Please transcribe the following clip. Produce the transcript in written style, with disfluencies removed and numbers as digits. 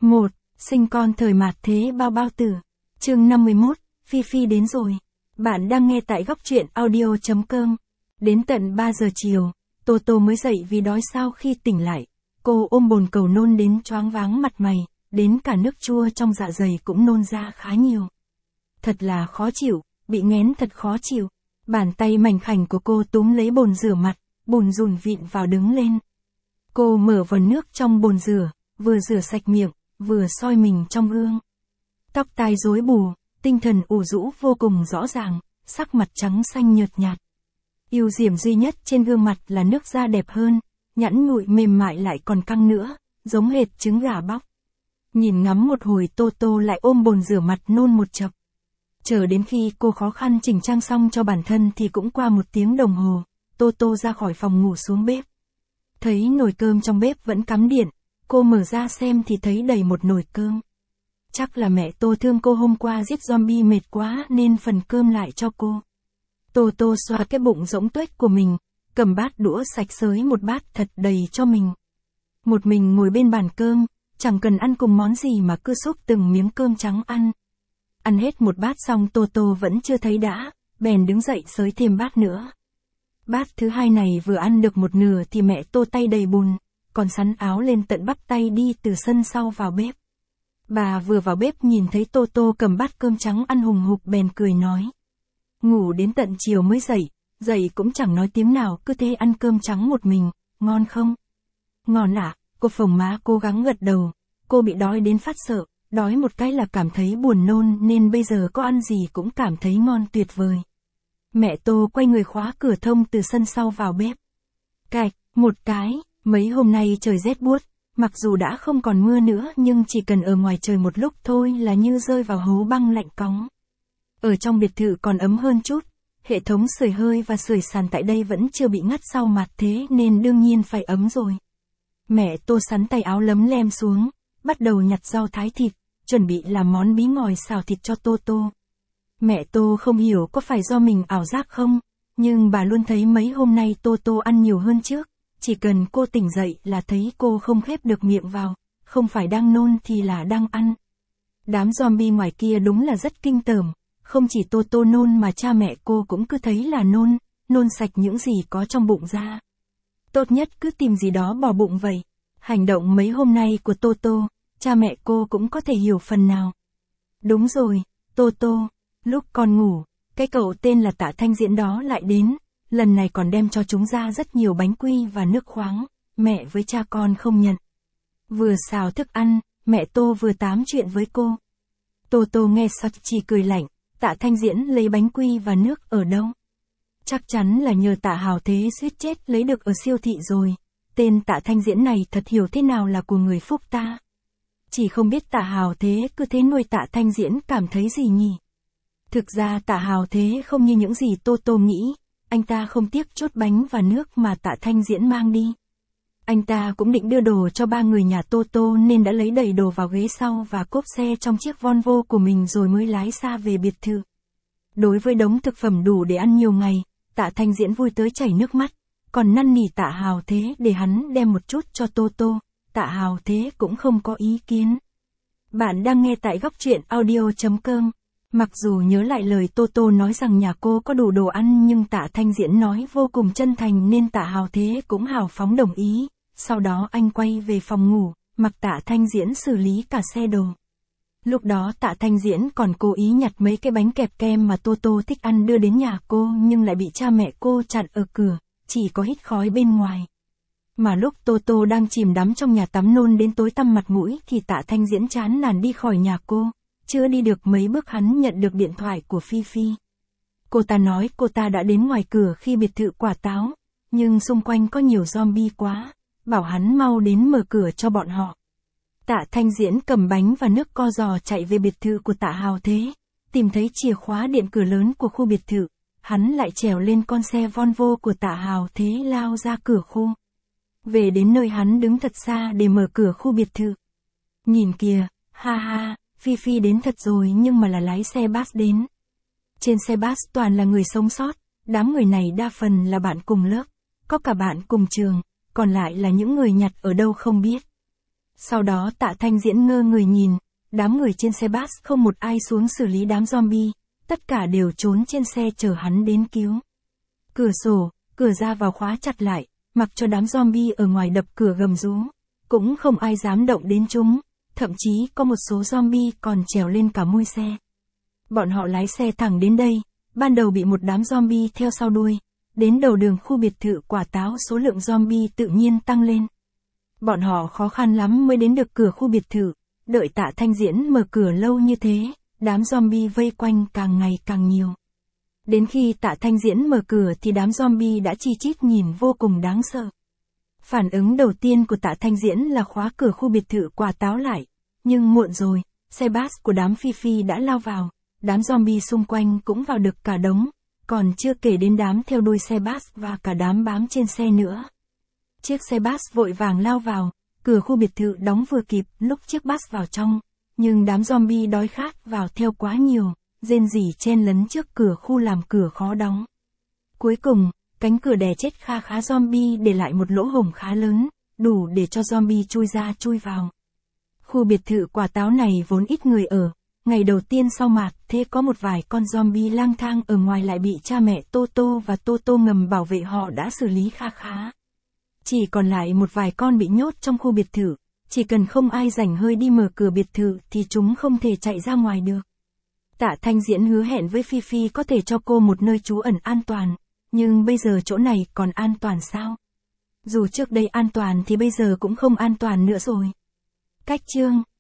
1. Sinh con thời mạt thế bao bao tử. Chương 51, Phi Phi đến rồi. Bạn đang nghe tại góc truyện audio.com. Đến tận 3 giờ chiều, Tô Tô mới dậy vì đói. Sau khi tỉnh lại, cô ôm bồn cầu nôn đến choáng váng mặt mày, đến cả nước chua trong dạ dày cũng nôn ra khá nhiều. Thật là khó chịu, bị nghén thật khó chịu. Bàn tay mảnh khảnh của cô túm lấy bồn rửa mặt, bùn rùn vịn vào đứng lên. Cô mở vòi nước trong bồn rửa, vừa rửa sạch miệng, vừa soi mình trong gương. Tóc tai rối bù, tinh thần ủ rũ vô cùng rõ ràng, sắc mặt trắng xanh nhợt nhạt. Ưu điểm duy nhất trên gương mặt là nước da đẹp hơn, nhẵn nhụi mềm mại lại còn căng nữa, giống hệt trứng gà bóc. Nhìn ngắm một hồi Tô Tô lại ôm bồn rửa mặt nôn một chập. Chờ đến khi cô khó khăn chỉnh trang xong cho bản thân thì cũng qua 1 tiếng đồng hồ, Tô Tô ra khỏi phòng ngủ xuống bếp. Thấy nồi cơm trong bếp vẫn cắm điện, cô mở ra xem thì thấy đầy một nồi cơm. Chắc là mẹ Tô thương cô hôm qua giết zombie mệt quá nên phần cơm lại cho cô. Tô Tô xoa cái bụng rỗng tuếch của mình, cầm bát đũa sạch xới một bát thật đầy cho mình. Một mình ngồi bên bàn cơm, chẳng cần ăn cùng món gì mà cứ xúc từng miếng cơm trắng ăn. Ăn hết một bát xong Tô Tô vẫn chưa thấy đã, bèn đứng dậy xới thêm bát nữa. Bát thứ hai này vừa ăn được một nửa thì mẹ Tô tay đầy bùn, còn sắn áo lên tận bắp tay đi từ sân sau vào bếp. Bà vừa vào bếp nhìn thấy Tô Tô cầm bát cơm trắng ăn hùng hục bèn cười nói. Ngủ đến tận chiều mới dậy cũng chẳng nói tiếng nào, cứ thế ăn cơm trắng một mình, ngon không? Ngon ạ, cô phồng má cố gắng gật đầu, cô bị đói đến phát sợ, đói một cái là cảm thấy buồn nôn nên bây giờ có ăn gì cũng cảm thấy ngon tuyệt vời. Mẹ Tô quay người khóa cửa thông từ sân sau vào bếp. Cạch, một cái, mấy hôm nay trời rét buốt, mặc dù đã không còn mưa nữa nhưng chỉ cần ở ngoài trời một lúc thôi là như rơi vào hố băng lạnh cóng. Ở trong biệt thự còn ấm hơn chút, hệ thống sưởi hơi và sưởi sàn tại đây vẫn chưa bị ngắt sau mạt thế nên đương nhiên phải ấm rồi. Mẹ Tô sắn tay áo lấm lem xuống, bắt đầu nhặt rau thái thịt, chuẩn bị làm món bí ngòi xào thịt cho Tô Tô. Mẹ Tô không hiểu có phải do mình ảo giác không, nhưng bà luôn thấy mấy hôm nay Tô Tô ăn nhiều hơn trước, chỉ cần cô tỉnh dậy là thấy cô không khép được miệng vào, không phải đang nôn thì là đang ăn. Đám zombie ngoài kia đúng là rất kinh tởm, không chỉ Tô Tô nôn mà cha mẹ cô cũng cứ thấy là nôn sạch những gì có trong bụng ra. Tốt nhất cứ tìm gì đó bỏ bụng vậy. Hành động mấy hôm nay của Tô Tô, cha mẹ cô cũng có thể hiểu phần nào. Đúng rồi, Tô Tô, lúc con ngủ, cái cậu tên là Tạ Thanh Diễn đó lại đến, lần này còn đem cho chúng ra rất nhiều bánh quy và nước khoáng, mẹ với cha con không nhận. Vừa xào thức ăn, mẹ Tô vừa tám chuyện với cô. Tô Tô nghe xong chỉ cười lạnh, Tạ Thanh Diễn lấy bánh quy và nước ở đâu? Chắc chắn là nhờ Tạ Hào Thế suýt chết lấy được ở siêu thị rồi. Tên Tạ Thanh Diễn này thật hiểu thế nào là của người phúc ta. Chỉ không biết Tạ Hào Thế cứ thế nuôi Tạ Thanh Diễn cảm thấy gì nhỉ? Thực ra Tạ Hào Thế không như những gì Tô Tô nghĩ, anh ta không tiếc chốt bánh và nước mà Tạ Thanh Diễn mang đi. Anh ta cũng định đưa đồ cho 3 người nhà Tô Tô nên đã lấy đầy đồ vào ghế sau và cốp xe trong chiếc Volvo của mình rồi mới lái xa về biệt thự. Đối với đống thực phẩm đủ để ăn nhiều ngày, Tạ Thanh Diễn vui tới chảy nước mắt, còn năn nỉ Tạ Hào Thế để hắn đem một chút cho Tô Tô, Tạ Hào Thế cũng không có ý kiến. Bạn đang nghe tại góc truyện audio.com. Mặc dù nhớ lại lời Tô Tô nói rằng nhà cô có đủ đồ ăn nhưng Tạ Thanh Diễn nói vô cùng chân thành nên Tạ Hào Thế cũng hào phóng đồng ý. Sau đó anh quay về phòng ngủ, mặc Tạ Thanh Diễn xử lý cả xe đồ. Lúc đó Tạ Thanh Diễn còn cố ý nhặt mấy cái bánh kẹp kem mà Tô Tô thích ăn đưa đến nhà cô nhưng lại bị cha mẹ cô chặn ở cửa, chỉ có hít khói bên ngoài. Mà lúc Tô Tô đang chìm đắm trong nhà tắm nôn đến tối tăm mặt mũi thì Tạ Thanh Diễn chán nản đi khỏi nhà cô, chưa đi được mấy bước hắn nhận được điện thoại của Phi Phi. Cô ta nói cô ta đã đến ngoài cửa khi biệt thự Quả Táo, nhưng xung quanh có nhiều zombie quá, bảo hắn mau đến mở cửa cho bọn họ. Tạ Thanh Diễn cầm bánh và nước co giò chạy về biệt thự của Tạ Hào Thế, tìm thấy chìa khóa điện cửa lớn của khu biệt thự, hắn lại trèo lên con xe Volvo của Tạ Hào Thế lao ra cửa khu. Về đến nơi hắn đứng thật xa để mở cửa khu biệt thự. Nhìn kìa, ha ha, Phi Phi đến thật rồi nhưng mà là lái xe bus đến. Trên xe bus toàn là người sống sót, đám người này đa phần là bạn cùng lớp, có cả bạn cùng trường, còn lại là những người nhặt ở đâu không biết. Sau đó Tạ Thanh Diễn ngơ người nhìn, đám người trên xe bus không một ai xuống xử lý đám zombie, tất cả đều trốn trên xe chờ hắn đến cứu. Cửa sổ, cửa ra vào khóa chặt lại, mặc cho đám zombie ở ngoài đập cửa gầm rú, cũng không ai dám động đến chúng, thậm chí có một số zombie còn trèo lên cả mui xe. Bọn họ lái xe thẳng đến đây, ban đầu bị một đám zombie theo sau đuôi, đến đầu đường khu biệt thự Quả Táo số lượng zombie tự nhiên tăng lên. Bọn họ khó khăn lắm mới đến được cửa khu biệt thự, đợi Tạ Thanh Diễn mở cửa lâu như thế, đám zombie vây quanh càng ngày càng nhiều. Đến khi Tạ Thanh Diễn mở cửa thì đám zombie đã chi chít nhìn vô cùng đáng sợ. Phản ứng đầu tiên của Tạ Thanh Diễn là khóa cửa khu biệt thự Quả Táo lại, nhưng muộn rồi, xe bus của đám Phi Phi đã lao vào, đám zombie xung quanh cũng vào được cả đống, còn chưa kể đến đám theo đuôi xe bus và cả đám bám trên xe nữa. Chiếc xe bus vội vàng lao vào, cửa khu biệt thự đóng vừa kịp lúc chiếc bus vào trong, nhưng đám zombie đói khát vào theo quá nhiều, rên rỉ chen lấn trước cửa khu làm cửa khó đóng. Cuối cùng, cánh cửa đè chết kha khá zombie để lại một lỗ hổng khá lớn, đủ để cho zombie chui ra chui vào. Khu biệt thự Quả Táo này vốn ít người ở, ngày đầu tiên sau mạt thế có một vài con zombie lang thang ở ngoài lại bị cha mẹ Toto và Toto ngầm bảo vệ họ đã xử lý kha khá. Chỉ còn lại một vài con bị nhốt trong khu biệt thự, chỉ cần không ai rảnh hơi đi mở cửa biệt thự thì chúng không thể chạy ra ngoài được. Tạ Thanh Diễn hứa hẹn với Phi Phi có thể cho cô một nơi trú ẩn an toàn, nhưng bây giờ chỗ này còn an toàn sao? Dù trước đây an toàn thì bây giờ cũng không an toàn nữa rồi. Cách chương